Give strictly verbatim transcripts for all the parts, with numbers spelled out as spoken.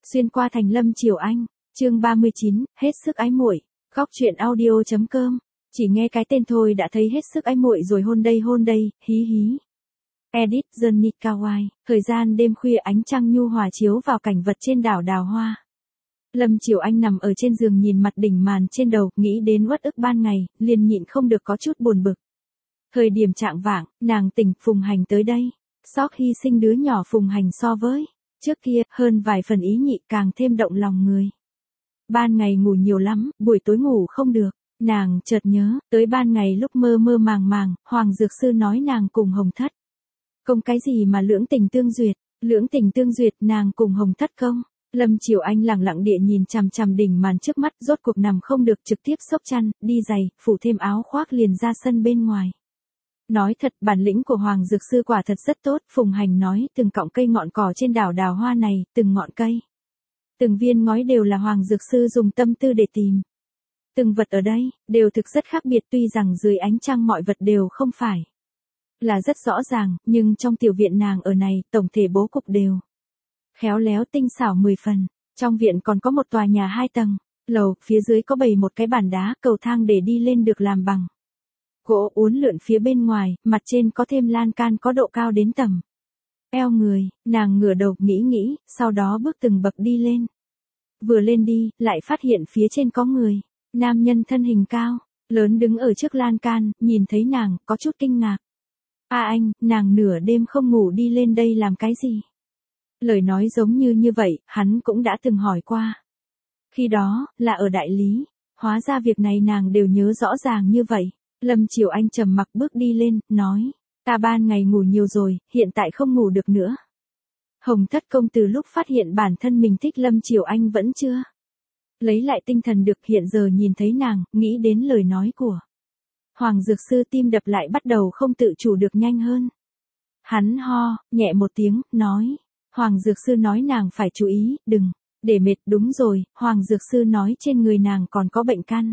Xuyên qua thành Lâm Triều Anh, chương ba mươi chín, hết sức ái muội. Góc truyện audio chấm com. Chỉ nghe cái tên thôi đã thấy hết sức ái muội rồi, hôn đây hôn đây, hí hí. Edit Johnny Kawai. Thời gian đêm khuya, ánh trăng nhu hòa chiếu vào cảnh vật trên đảo Đào Hoa. Lâm Triều Anh nằm ở trên giường nhìn mặt đỉnh màn trên đầu, nghĩ đến uất ức ban ngày, liền nhịn không được có chút buồn bực. Thời điểm trạng vạng, nàng tỉnh, Phùng Hành tới đây. Sóc hy sinh đứa nhỏ Phùng Hành so với trước kia, hơn vài phần ý nhị, càng thêm động lòng người. Ban ngày ngủ nhiều lắm, buổi tối ngủ không được, nàng chợt nhớ, tới ban ngày lúc mơ mơ màng màng, Hoàng Dược Sư nói nàng cùng Hồng Thất công cái gì mà lưỡng tình tương duyệt, lưỡng tình tương duyệt, nàng cùng Hồng Thất công. Lâm Triều Anh lẳng lặng địa nhìn chằm chằm đỉnh màn trước mắt, rốt cuộc nằm không được, trực tiếp xốc chăn, đi giày, phủ thêm áo khoác liền ra sân bên ngoài. Nói thật, bản lĩnh của Hoàng Dược Sư quả thật rất tốt, Phùng Hành nói, từng cọng cây ngọn cỏ trên đảo Đào Hoa này, từng ngọn cây, từng viên ngói đều là Hoàng Dược Sư dùng tâm tư để tìm. Từng vật ở đây, đều thực rất khác biệt, tuy rằng dưới ánh trăng mọi vật đều không phải là rất rõ ràng, nhưng trong tiểu viện nàng ở này, tổng thể bố cục đều khéo léo tinh xảo mười phần. Trong viện còn có một tòa nhà hai tầng, lầu, phía dưới có bày một cái bàn đá, cầu thang để đi lên được làm bằng gỗ uốn lượn phía bên ngoài, mặt trên có thêm lan can có độ cao đến tầm eo người, nàng ngửa đầu nghĩ nghĩ, sau đó bước từng bậc đi lên. Vừa lên đi, lại phát hiện phía trên có người, nam nhân thân hình cao, lớn đứng ở trước lan can, nhìn thấy nàng, có chút kinh ngạc. A anh, nàng nửa đêm không ngủ đi lên đây làm cái gì? Lời nói giống như như vậy, hắn cũng đã từng hỏi qua. Khi đó, là ở đại lý, hóa ra việc này nàng đều nhớ rõ ràng như vậy. Lâm Triều Anh trầm mặc bước đi lên, nói, ta ban ngày ngủ nhiều rồi, hiện tại không ngủ được nữa. Hồng Thất công từ lúc phát hiện bản thân mình thích Lâm Triều Anh vẫn chưa lấy lại tinh thần được, hiện giờ nhìn thấy nàng, nghĩ đến lời nói của Hoàng Dược Sư, tim đập lại bắt đầu không tự chủ được nhanh hơn. Hắn ho, nhẹ một tiếng, nói, Hoàng Dược Sư nói nàng phải chú ý, đừng để mệt. Đúng rồi, Hoàng Dược Sư nói trên người nàng còn có bệnh căn.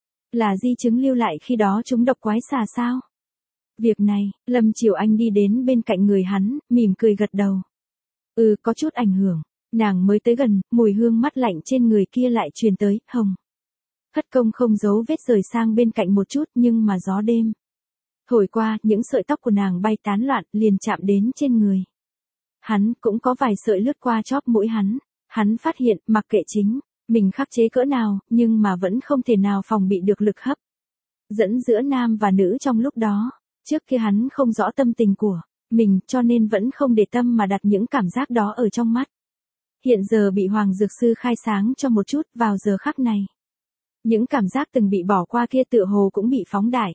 Là di chứng lưu lại khi đó chúng độc quái xà sao? Việc này, Lâm Triều Anh đi đến bên cạnh người hắn, mỉm cười gật đầu. Ừ, có chút ảnh hưởng. Nàng mới tới gần, mùi hương mát lạnh trên người kia lại truyền tới. Hồng Thất công không giấu vết rời sang bên cạnh một chút, nhưng mà gió đêm thổi qua, những sợi tóc của nàng bay tán loạn, liền chạm đến trên người hắn, cũng có vài sợi lướt qua chóp mũi hắn. Hắn phát hiện, mặc kệ chính mình khắc chế cỡ nào, nhưng mà vẫn không thể nào phòng bị được lực hấp dẫn giữa nam và nữ trong lúc đó. Trước kia hắn không rõ tâm tình của mình, cho nên vẫn không để tâm mà đặt những cảm giác đó ở trong mắt. Hiện giờ bị Hoàng Dược Sư khai sáng cho một chút, vào giờ khắc này, những cảm giác từng bị bỏ qua kia tựa hồ cũng bị phóng đại.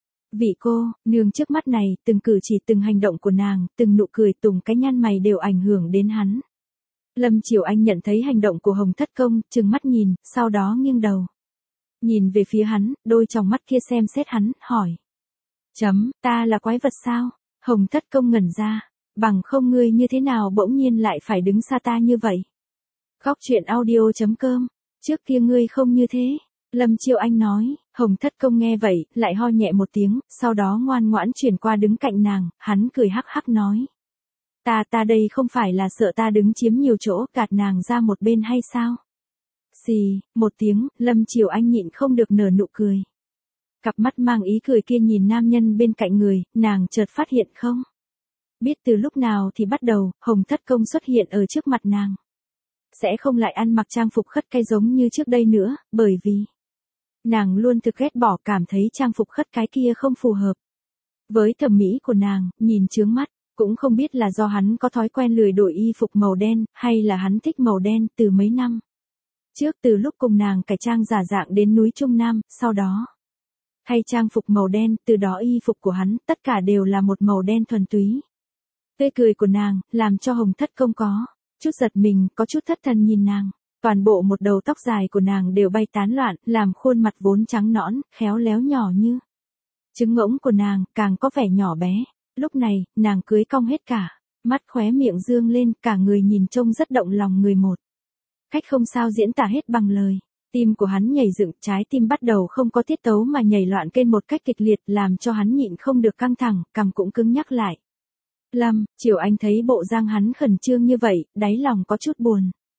Vị cô nương trước mắt này, từng cử chỉ, từng hành động của nàng, từng nụ cười, từng cái nhăn mày đều ảnh hưởng đến hắn. Lâm Triều Anh nhận thấy hành động của Hồng Thất công, trừng mắt nhìn, sau đó nghiêng đầu nhìn về phía hắn, đôi tròng mắt kia xem xét hắn, hỏi, chấm, ta là quái vật sao? Hồng Thất công ngẩn ra, bằng không ngươi như thế nào bỗng nhiên lại phải đứng xa ta như vậy? Góc truyện audio chấm com. Trước kia ngươi không như thế. Lâm Triều Anh nói. Hồng Thất công nghe vậy, lại ho nhẹ một tiếng, sau đó ngoan ngoãn chuyển qua đứng cạnh nàng, hắn cười hắc hắc nói, ta ta đây không phải là sợ ta đứng chiếm nhiều chỗ, gạt nàng ra một bên hay sao? Xì, một tiếng, Lâm Triều Anh nhịn không được nở nụ cười. Cặp mắt mang ý cười kia nhìn nam nhân bên cạnh người, nàng chợt phát hiện không biết từ lúc nào thì bắt đầu, Hồng Thất công xuất hiện ở trước mặt nàng. Sẽ không lại ăn mặc trang phục khất cái giống như trước đây nữa, bởi vì nàng luôn thực ghét bỏ, cảm thấy trang phục khất cái kia không phù hợp với thẩm mỹ của nàng, nhìn chướng mắt. Cũng không biết là do hắn có thói quen lười đổi y phục màu đen, hay là hắn thích màu đen từ mấy năm trước, từ lúc cùng nàng cải trang giả dạng đến núi Trung Nam, sau đó thay trang phục màu đen, từ đó y phục của hắn, tất cả đều là một màu đen thuần túy. Tươi cười của nàng, làm cho Hồng Thất công có chút giật mình, có chút thất thần nhìn nàng. Toàn bộ một đầu tóc dài của nàng đều bay tán loạn, làm khuôn mặt vốn trắng nõn, khéo léo nhỏ như trứng ngỗng của nàng, càng có vẻ nhỏ bé. Lúc này, nàng cưới cong hết cả, mắt khóe miệng dương lên, cả người nhìn trông rất động lòng người, một cách không sao diễn tả hết bằng lời. Tim của hắn nhảy dựng, trái tim bắt đầu không có tiết tấu mà nhảy loạn kênh một cách kịch liệt, làm cho hắn nhịn không được căng thẳng, cằm cũng cứng nhắc lại. Lâm Triều Anh thấy bộ dạng hắn khẩn trương như vậy, đáy lòng có chút buồn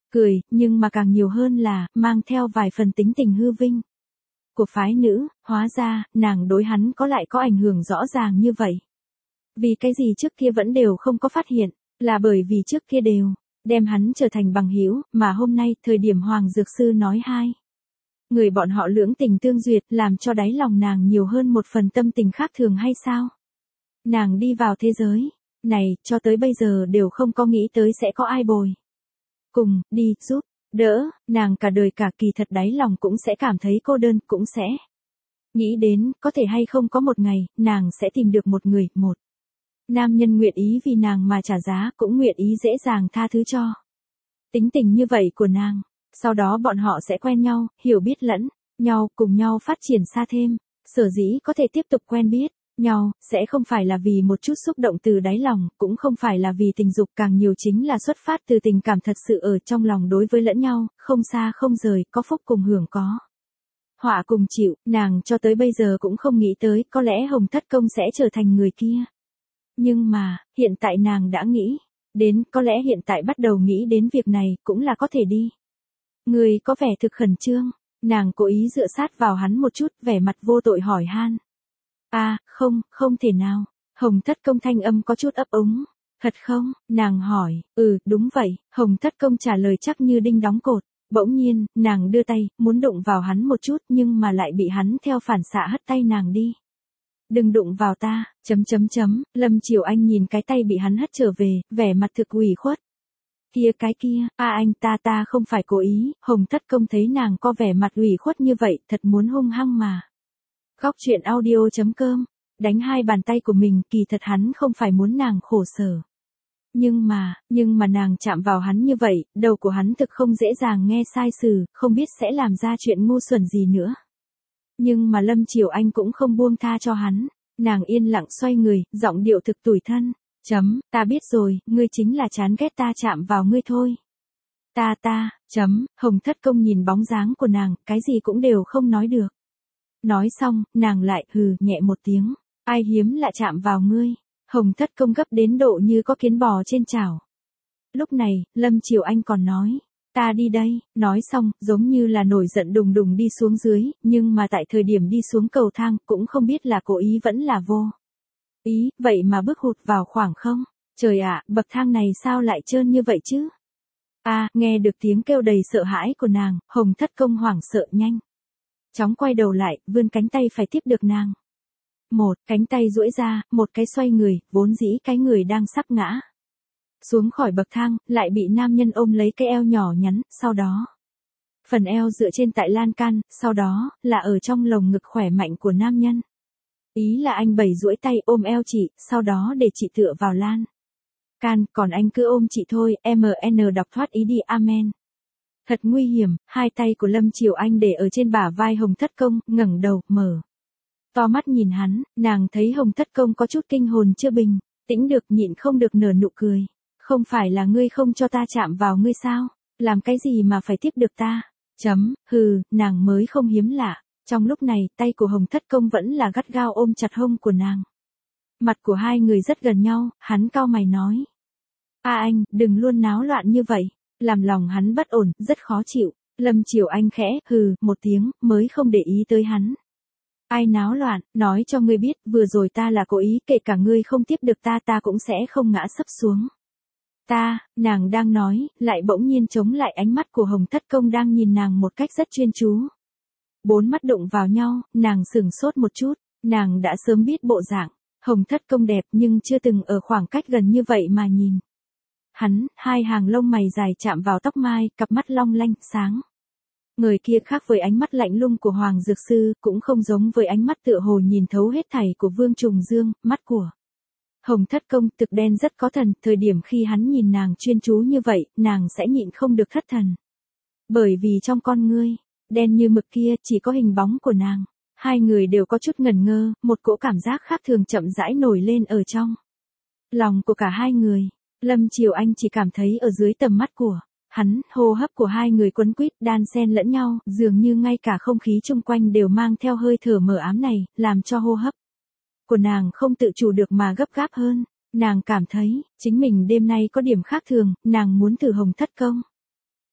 cười, nhưng mà càng nhiều hơn là, mang theo vài phần tính tình hư vinh. Của phái nữ, hóa ra, nàng đối hắn có lại có ảnh hưởng rõ ràng như vậy. Vì cái gì trước kia vẫn đều không có phát hiện, là bởi vì trước kia đều, đem hắn trở thành bằng hữu, mà hôm nay, thời điểm Hoàng Dược Sư nói hai. Người bọn họ lưỡng tình tương duyệt, làm cho đáy lòng nàng nhiều hơn một phần tâm tình khác thường hay sao? Nàng đi vào thế giới này, cho tới bây giờ đều không có nghĩ tới sẽ có ai bồi. Cùng, đi, giúp, đỡ, nàng cả đời cả kỳ thật đáy lòng cũng sẽ cảm thấy cô đơn, cũng sẽ nghĩ đến, có thể hay không có một ngày, nàng sẽ tìm được một người, một nam nhân nguyện ý vì nàng mà trả giá, cũng nguyện ý dễ dàng tha thứ cho. Tính tình như vậy của nàng, sau đó bọn họ sẽ quen nhau, hiểu biết lẫn nhau, cùng nhau phát triển xa thêm. Sở dĩ có thể tiếp tục quen biết nhau, sẽ không phải là vì một chút xúc động từ đáy lòng, cũng không phải là vì tình dục, càng nhiều chính là xuất phát từ tình cảm thật sự ở trong lòng đối với lẫn nhau, không xa không rời, có phúc cùng hưởng, có họa cùng chịu. Nàng cho tới bây giờ cũng không nghĩ tới, có lẽ Hồng Thất Công sẽ trở thành người kia. Nhưng mà, hiện tại nàng đã nghĩ đến, có lẽ hiện tại bắt đầu nghĩ đến việc này, cũng là có thể đi. Người có vẻ thực khẩn trương, nàng cố ý dựa sát vào hắn một chút, vẻ mặt vô tội hỏi han. À, không, không thể nào. Hồng Thất Công thanh âm có chút ấp úng. Thật không? Nàng hỏi. Ừ, đúng vậy. Hồng Thất Công trả lời chắc như đinh đóng cột. Bỗng nhiên, nàng đưa tay, muốn đụng vào hắn một chút, nhưng mà lại bị hắn theo phản xạ hất tay nàng đi. Đừng đụng vào ta, chấm chấm chấm, Lâm Triều Anh nhìn cái tay bị hắn hất trở về, vẻ mặt thực ủy khuất. Kia cái kia, a anh ta ta không phải cố ý. Hồng Thất Công thấy nàng có vẻ mặt ủy khuất như vậy, thật muốn hung hăng mà. Góc truyện audio chấm com, đánh hai bàn tay của mình, kỳ thật hắn không phải muốn nàng khổ sở. Nhưng mà, nhưng mà nàng chạm vào hắn như vậy, đầu của hắn thực không dễ dàng nghe sai sử, không biết sẽ làm ra chuyện ngu xuẩn gì nữa. Nhưng mà Lâm Triều Anh cũng không buông tha cho hắn, nàng yên lặng xoay người, giọng điệu thực tủi thân. Chấm, ta biết rồi, ngươi chính là chán ghét ta chạm vào ngươi thôi. Ta ta, chấm, Hồng Thất Công nhìn bóng dáng của nàng, cái gì cũng đều không nói được. Nói xong, nàng lại hừ nhẹ một tiếng. Ai hiếm lạ chạm vào ngươi. Hồng Thất Công gấp đến độ như có kiến bò trên chảo. Lúc này, Lâm Triều Anh còn nói. Ta đi đây. Nói xong, giống như là nổi giận đùng đùng đi xuống dưới. Nhưng mà tại thời điểm đi xuống cầu thang, cũng không biết là cố ý vẫn là vô ý. Vậy mà bước hụt vào khoảng không. Trời ạ, bậc thang này sao lại trơn như vậy chứ? À, nghe được tiếng kêu đầy sợ hãi của nàng, Hồng Thất Công hoảng sợ nhanh chóng quay đầu lại, vươn cánh tay phải tiếp được nàng. Một, cánh tay duỗi ra, một cái xoay người, vốn dĩ cái người đang sắp ngã xuống khỏi bậc thang, lại bị nam nhân ôm lấy cái eo nhỏ nhắn, sau đó phần eo dựa trên tại lan can, sau đó là ở trong lồng ngực khỏe mạnh của nam nhân. Ý là anh bày duỗi tay ôm eo chị, sau đó để chị tựa vào lan can, còn anh cứ ôm chị thôi. em en đọc thoát ý đi, amen. Thật nguy hiểm. Hai tay của Lâm Triều Anh để ở trên bả vai Hồng Thất Công, ngẩng đầu, mở to mắt nhìn hắn, nàng thấy Hồng Thất Công có chút kinh hồn chưa bình tĩnh được, nhịn không được nở nụ cười. Không phải là ngươi không cho ta chạm vào ngươi sao? Làm cái gì mà phải tiếp được ta? Chấm, hừ, nàng mới không hiếm lạ. Trong lúc này, tay của Hồng Thất Công vẫn là gắt gao ôm chặt hông của nàng. Mặt của hai người rất gần nhau, hắn cau mày nói. A anh, đừng luôn náo loạn như vậy. Làm lòng hắn bất ổn, rất khó chịu. Lâm Triều Anh khẽ, hừ, một tiếng, mới không để ý tới hắn. Ai náo loạn, nói cho ngươi biết, vừa rồi ta là cố ý, kể cả ngươi không tiếp được ta ta cũng sẽ không ngã sấp xuống. Ta, nàng đang nói, lại bỗng nhiên chống lại ánh mắt của Hồng Thất Công đang nhìn nàng một cách rất chuyên chú. Bốn mắt đụng vào nhau, nàng sửng sốt một chút, nàng đã sớm biết bộ dạng Hồng Thất Công đẹp nhưng chưa từng ở khoảng cách gần như vậy mà nhìn. Hắn, hai hàng lông mày dài chạm vào tóc mai, cặp mắt long lanh, sáng. Người kia khác với ánh mắt lạnh lùng của Hoàng Dược Sư, cũng không giống với ánh mắt tựa hồ nhìn thấu hết thảy của Vương Trùng Dương, mắt của Hồng Thất Công thực đen rất có thần, thời điểm khi hắn nhìn nàng chuyên chú như vậy, nàng sẽ nhịn không được thất thần. Bởi vì trong con ngươi, đen như mực kia chỉ có hình bóng của nàng. Hai người đều có chút ngẩn ngơ, một cỗ cảm giác khác thường chậm rãi nổi lên ở trong lòng của cả hai người. Lâm Triều Anh chỉ cảm thấy ở dưới tầm mắt của hắn, hô hấp của hai người quấn quýt đan xen lẫn nhau, dường như ngay cả không khí chung quanh đều mang theo hơi thở mờ ám này, làm cho hô hấp của nàng không tự chủ được mà gấp gáp hơn. Nàng cảm thấy, chính mình đêm nay có điểm khác thường, nàng muốn thử Hồng Thất Công.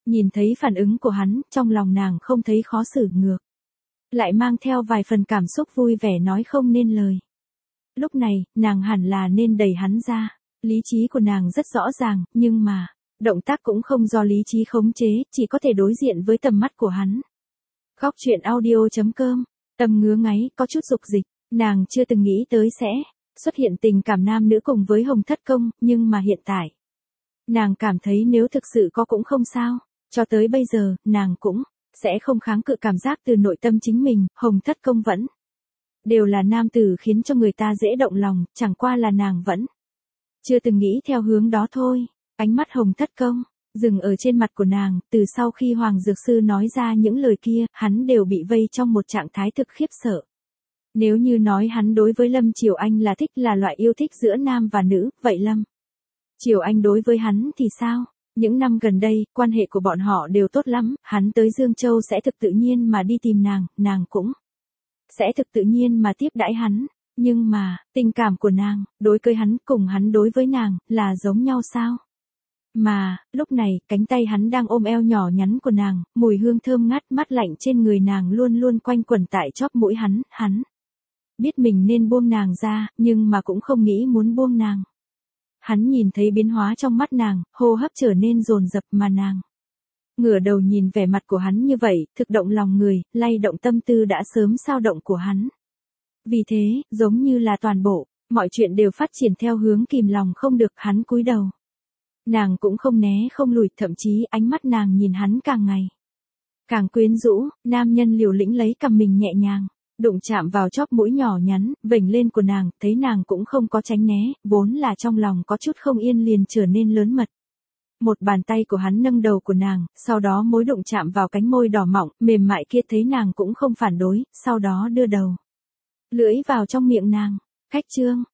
Nhìn thấy phản ứng của hắn, trong lòng nàng không thấy khó xử ngược. Lại mang theo vài phần cảm xúc vui vẻ nói không nên lời. Lúc này, nàng hẳn là nên đẩy hắn ra. Lý trí của nàng rất rõ ràng, nhưng mà, động tác cũng không do lý trí khống chế, chỉ có thể đối diện với tầm mắt của hắn. Góc truyện audio chấm com, tâm ngứa ngáy, có chút dục dịch, nàng chưa từng nghĩ tới sẽ xuất hiện tình cảm nam nữ cùng với Hồng Thất Công, nhưng mà hiện tại, nàng cảm thấy nếu thực sự có cũng không sao, cho tới bây giờ, nàng cũng sẽ không kháng cự cảm giác từ nội tâm chính mình, Hồng Thất Công vẫn đều là nam tử khiến cho người ta dễ động lòng, chẳng qua là nàng vẫn chưa từng nghĩ theo hướng đó thôi. Ánh mắt Hồng Thất Công dừng ở trên mặt của nàng, từ sau khi Hoàng Dược Sư nói ra những lời kia, hắn đều bị vây trong một trạng thái thực khiếp sợ. Nếu như nói hắn đối với Lâm Triều Anh là thích là loại yêu thích giữa nam và nữ, vậy Lâm Triều Anh đối với hắn thì sao? Những năm gần đây, quan hệ của bọn họ đều tốt lắm, hắn tới Dương Châu sẽ thực tự nhiên mà đi tìm nàng, nàng cũng sẽ thực tự nhiên mà tiếp đãi hắn. Nhưng mà, tình cảm của nàng, đối với hắn cùng hắn đối với nàng, là giống nhau sao? Mà, lúc này, cánh tay hắn đang ôm eo nhỏ nhắn của nàng, mùi hương thơm ngát mát lạnh trên người nàng luôn luôn quanh quẩn tại chóp mũi hắn, hắn biết mình nên buông nàng ra, nhưng mà cũng không nghĩ muốn buông nàng. Hắn nhìn thấy biến hóa trong mắt nàng, hô hấp trở nên dồn dập mà nàng ngửa đầu nhìn vẻ mặt của hắn như vậy, thực động lòng người, lay động tâm tư đã sớm xao động của hắn. Vì thế, giống như là toàn bộ, mọi chuyện đều phát triển theo hướng kìm lòng không được, hắn cúi đầu. Nàng cũng không né không lùi, thậm chí ánh mắt nàng nhìn hắn càng ngày càng quyến rũ, nam nhân liều lĩnh lấy cầm mình nhẹ nhàng, đụng chạm vào chóp mũi nhỏ nhắn, vểnh lên của nàng, thấy nàng cũng không có tránh né, vốn là trong lòng có chút không yên liền trở nên lớn mật. Một bàn tay của hắn nâng đầu của nàng, sau đó mối đụng chạm vào cánh môi đỏ mọng, mềm mại kia, thấy nàng cũng không phản đối, sau đó đưa đầu lưỡi vào trong miệng nàng. Cách chương